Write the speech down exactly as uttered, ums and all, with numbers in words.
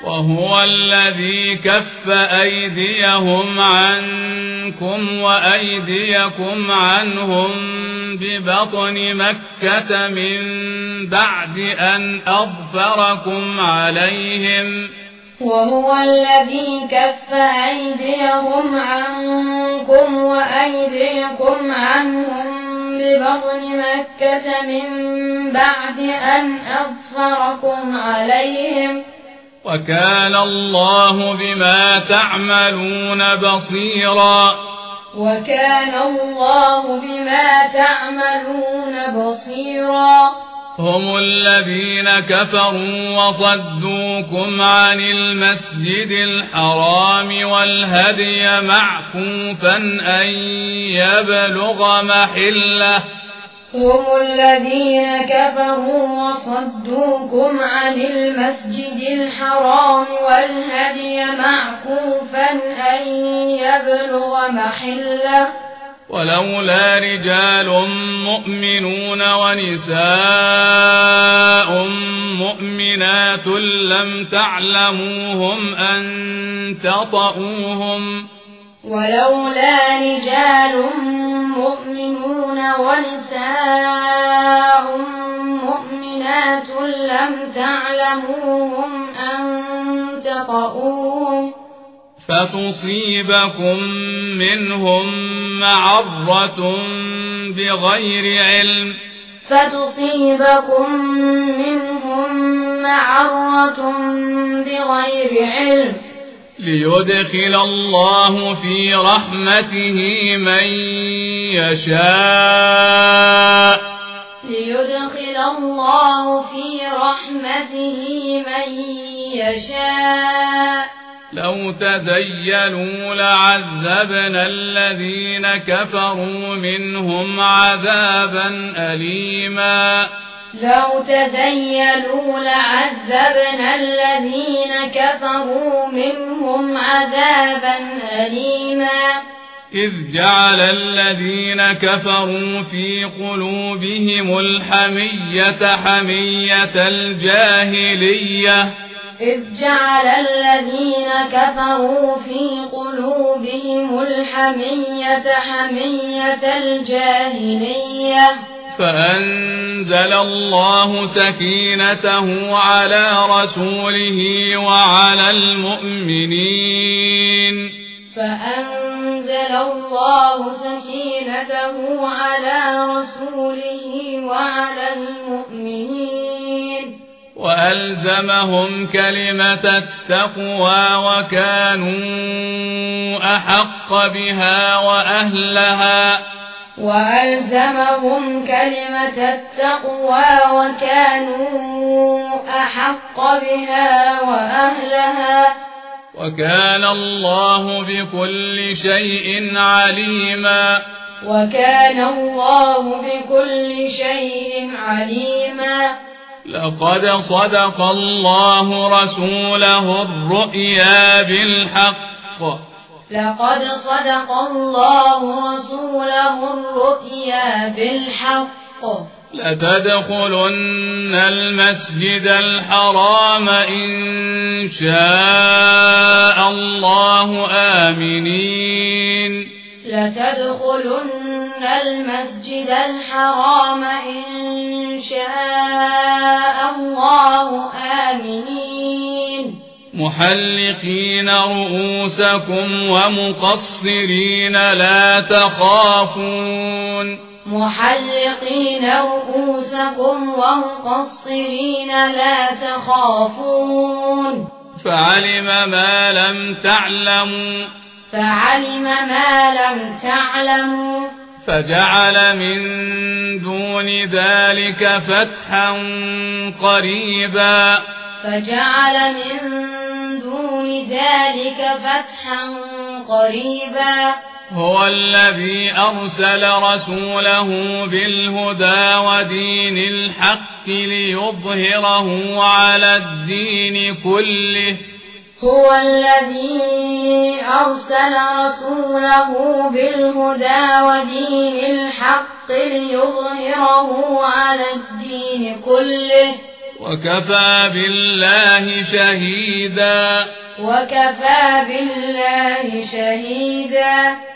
وهو الذي كف أيديهم عنكم وأيديكم عنهم ببطن مكة من بعد أن أظفركم عليهم وهو الذي كف أيديهم عنكم وأيديكم عنهم ببطن مكة من بعد أن أظفركم عليهم وكان الله بما تعملون بصيرا وكان الله بما تعملون بصيرا هم الذين كفروا وصدوكم عن المسجد الحرام والهدي معكوفا أن يبلغ محله هم الذين كفروا وصدوكم عن المسجد الحرام والهدي معكوفا أن يبلغ محله ولولا رجال مؤمنون ونساء مؤمنات لم تعلموهم أن تطؤوهم ولولا رجال مؤمنون ونساء مؤمنات لم تعلموهم أن تطؤوهم فتصيبكم منهم معرة بغير علم فتصيبكم منهم معرة بغير علم ليدخل الله في رحمته من يشاء ليدخل الله في رحمته من يشاء لو تزيلوا لعذبنا الذين كفروا منهم عذابا أليما لو تزيلوا لعذبنا الذين كفروا منهم عذابا أليما إذ جعل الذين كفروا في قلوبهم الحمية حمية الجاهلية إذ جعل الذين كفروا في قلوبهم الحمية حمية الجاهلية فأنزل الله سكينته على رسوله وعلى المؤمنين فأنزل الله سكينته على رسوله وعلى المؤمنين وألزمهم كلمة التقوى وكانوا أحق بها وأهلها وألزمهم كلمة التقوى وكانوا أحق بها وأهلها وكان الله بكل شيء عليما وكان الله بكل شيء عليما لقد صدق الله رسوله الرؤيا بالحق لقد صدق الله رسوله الرؤيا بالحق لتدخلن المسجد الحرام إن شاء الله آمنين لتدخلن المسجد الحرام إن شاء الله آمنين محلقين رؤوسكم ومقصرين لا تخافون محلقين رؤوسكم ومقصرين لا تخافون فعلم ما لم تعلموا فعلم ما لم تعلموا فجعل من دون ذلك فتحا قريبا فجعل من دون ذلك فتحا قريبا هو الذي أرسل رسوله بالهدى ودين الحق ليظهره على الدين كله هو الذي أرسل رسوله بالهدى ودين الحق ليظهره على الدين كله وكفى بالله شهيدا وكفى بالله شهيدا